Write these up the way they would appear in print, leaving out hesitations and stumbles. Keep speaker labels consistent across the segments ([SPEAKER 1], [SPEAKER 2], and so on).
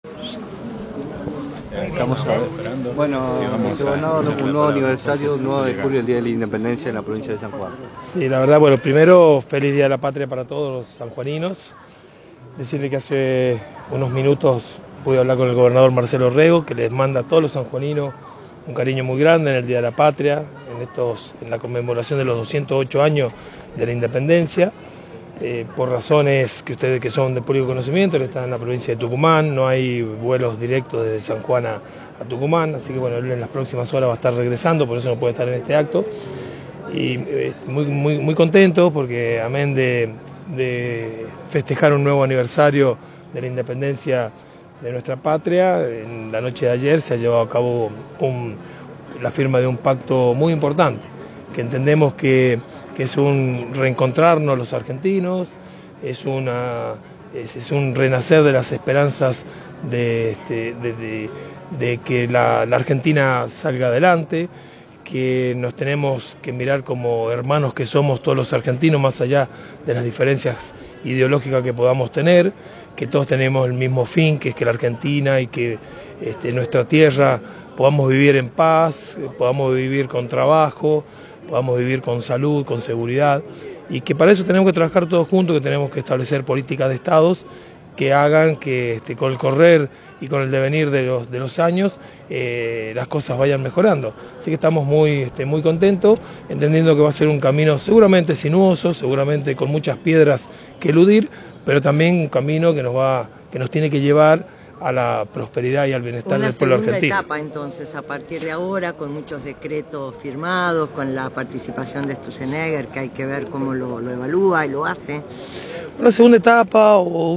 [SPEAKER 1] Estamos esperando. Bueno, un nuevo aniversario, un 9 de julio, el Día de la Independencia en la provincia de San Juan.
[SPEAKER 2] Sí, la verdad, bueno, primero, feliz Día de la Patria para todos los sanjuaninos. Decirle que hace unos minutos pude hablar con el gobernador Marcelo Rego, que les manda a todos los sanjuaninos un cariño muy grande en el Día de la Patria, en la conmemoración de los 208 años de la Independencia. Por razones que ustedes que son de público conocimiento, él está en la provincia de Tucumán, no hay vuelos directos desde San Juan a Tucumán, así que bueno, él en las próximas horas va a estar regresando, por eso no puede estar en este acto. Y muy contento porque amén de festejar un nuevo aniversario de la independencia de nuestra patria, en la noche de ayer se ha llevado a cabo la firma de un pacto muy importante, que entendemos que es un reencontrarnos los argentinos, es un renacer de las esperanzas de que la Argentina salga adelante, que nos tenemos que mirar como hermanos que somos todos los argentinos, más allá de las diferencias ideológicas que podamos tener, que todos tenemos el mismo fin, que es que la Argentina y que nuestra tierra podamos vivir en paz, podamos vivir con trabajo, podamos vivir con salud, con seguridad, y que para eso tenemos que trabajar todos juntos, que tenemos que establecer políticas de estados que hagan que con el correr y con el devenir de los años las cosas vayan mejorando. Así que estamos muy contentos, entendiendo que va a ser un camino seguramente sinuoso, seguramente con muchas piedras que eludir, pero también un camino que nos tiene que llevar a la prosperidad y al bienestar del pueblo argentino.
[SPEAKER 3] Una segunda etapa entonces, a partir de ahora, con muchos decretos firmados, con la participación de Sturzenegger, que hay que ver cómo lo evalúa y lo hace.
[SPEAKER 2] Una segunda etapa o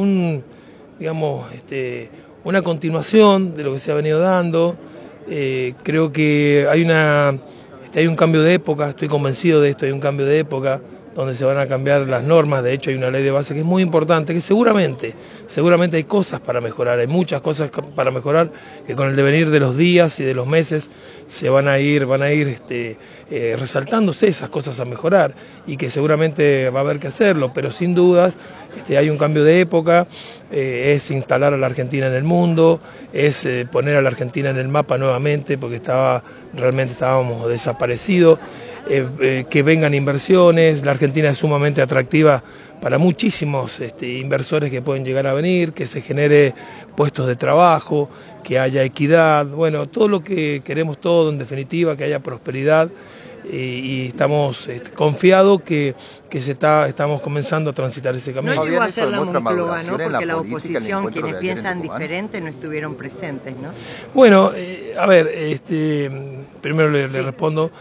[SPEAKER 2] una continuación de lo que se ha venido dando. Creo que hay un cambio de época, estoy convencido de esto, hay un cambio de época donde se van a cambiar las normas. De hecho hay una ley de base que es muy importante, que seguramente hay cosas para mejorar, hay muchas cosas para mejorar, que con el devenir de los días y de los meses se van a ir resaltándose esas cosas a mejorar, y que seguramente va a haber que hacerlo, pero sin dudas hay un cambio de época, es instalar a la Argentina en el mundo, es poner a la Argentina en el mapa nuevamente, porque realmente estábamos desaparecidos, que vengan inversiones. La Argentina es sumamente atractiva para muchísimos inversores que pueden llegar a venir, que se genere puestos de trabajo, que haya equidad, bueno, todo lo que queremos todos, en definitiva, que haya prosperidad, y estamos confiados que estamos comenzando a transitar ese camino.
[SPEAKER 3] No llegó a ser la Moncloa, ¿no? Porque la oposición, quienes piensan diferente, no estuvieron presentes, ¿no?
[SPEAKER 2] Bueno, a ver, primero le respondo.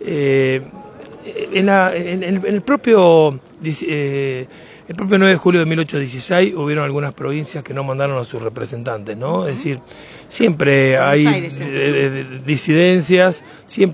[SPEAKER 2] En el propio 9 de julio de 1816 hubieron algunas provincias que no mandaron a sus representantes, ¿no? Es decir, siempre hay disidencias,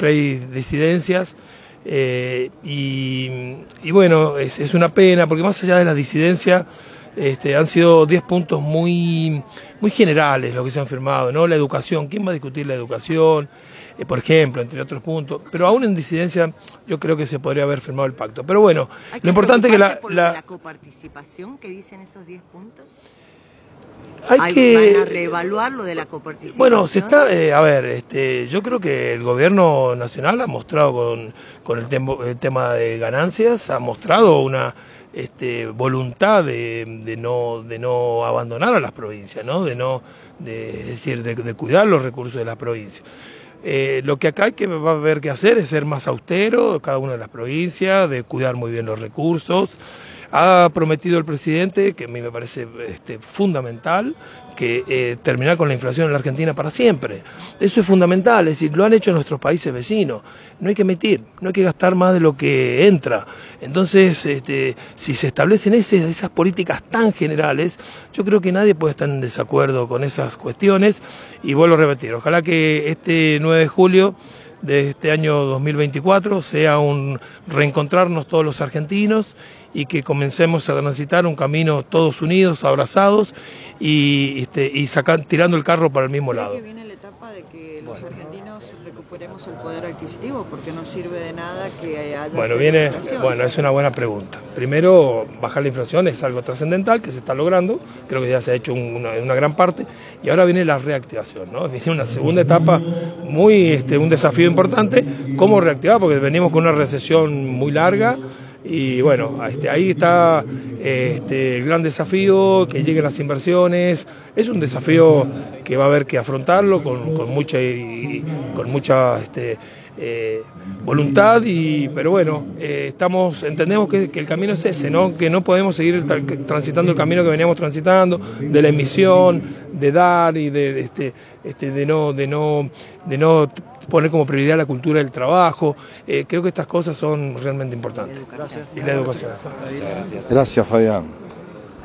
[SPEAKER 2] y bueno, es una pena, porque más allá de la disidencia, han sido 10 puntos muy generales los que se han firmado, ¿no? La educación, ¿quién va a discutir la educación? Por ejemplo, entre otros puntos, pero aún en disidencia yo creo que se podría haber firmado el pacto. Pero bueno, lo importante es que
[SPEAKER 3] la coparticipación que dicen esos 10 puntos.
[SPEAKER 2] ¿Van
[SPEAKER 3] a reevaluar lo de la coparticipación?
[SPEAKER 2] Bueno, yo creo que el gobierno nacional ha mostrado con el tema de ganancias, ha mostrado una voluntad de no abandonar a las provincias, ¿no? de cuidar los recursos de las provincias. Lo que acá va a haber que hacer es ser más austero, cada una de las provincias, de cuidar muy bien los recursos. Ha prometido el presidente, que a mí me parece fundamental, que terminar con la inflación en la Argentina para siempre. Eso es fundamental, es decir, lo han hecho en nuestros países vecinos. No hay que emitir, no hay que gastar más de lo que entra. Entonces, si se establecen esas políticas tan generales, yo creo que nadie puede estar en desacuerdo con esas cuestiones. Y vuelvo a repetir, ojalá que este 9 de julio de este año 2024 sea un reencontrarnos todos los argentinos, y que comencemos a transitar un camino todos unidos, abrazados, tirando el carro para el mismo lado.
[SPEAKER 4] ¿Cree que viene la etapa de que los argentinos recuperemos el poder adquisitivo? Porque no sirve de nada que haya
[SPEAKER 2] Bueno, es una buena pregunta. Primero, bajar la inflación es algo trascendental que se está logrando, creo que ya se ha hecho una gran parte, y ahora viene la reactivación, ¿no? Viene una segunda etapa, un desafío importante, cómo reactivar, porque venimos con una recesión muy larga, y bueno, ahí está el gran desafío, que lleguen las inversiones. Es un desafío que va a haber que afrontarlo con mucha voluntad, pero bueno, entendemos que el camino es ese, ¿no? Que no podemos seguir transitando el camino que veníamos transitando, de la emisión, de dar y de no poner como prioridad la cultura del trabajo. Creo que estas cosas son realmente importantes.
[SPEAKER 1] Gracias.
[SPEAKER 2] Y la educación.
[SPEAKER 5] Gracias, Fabián.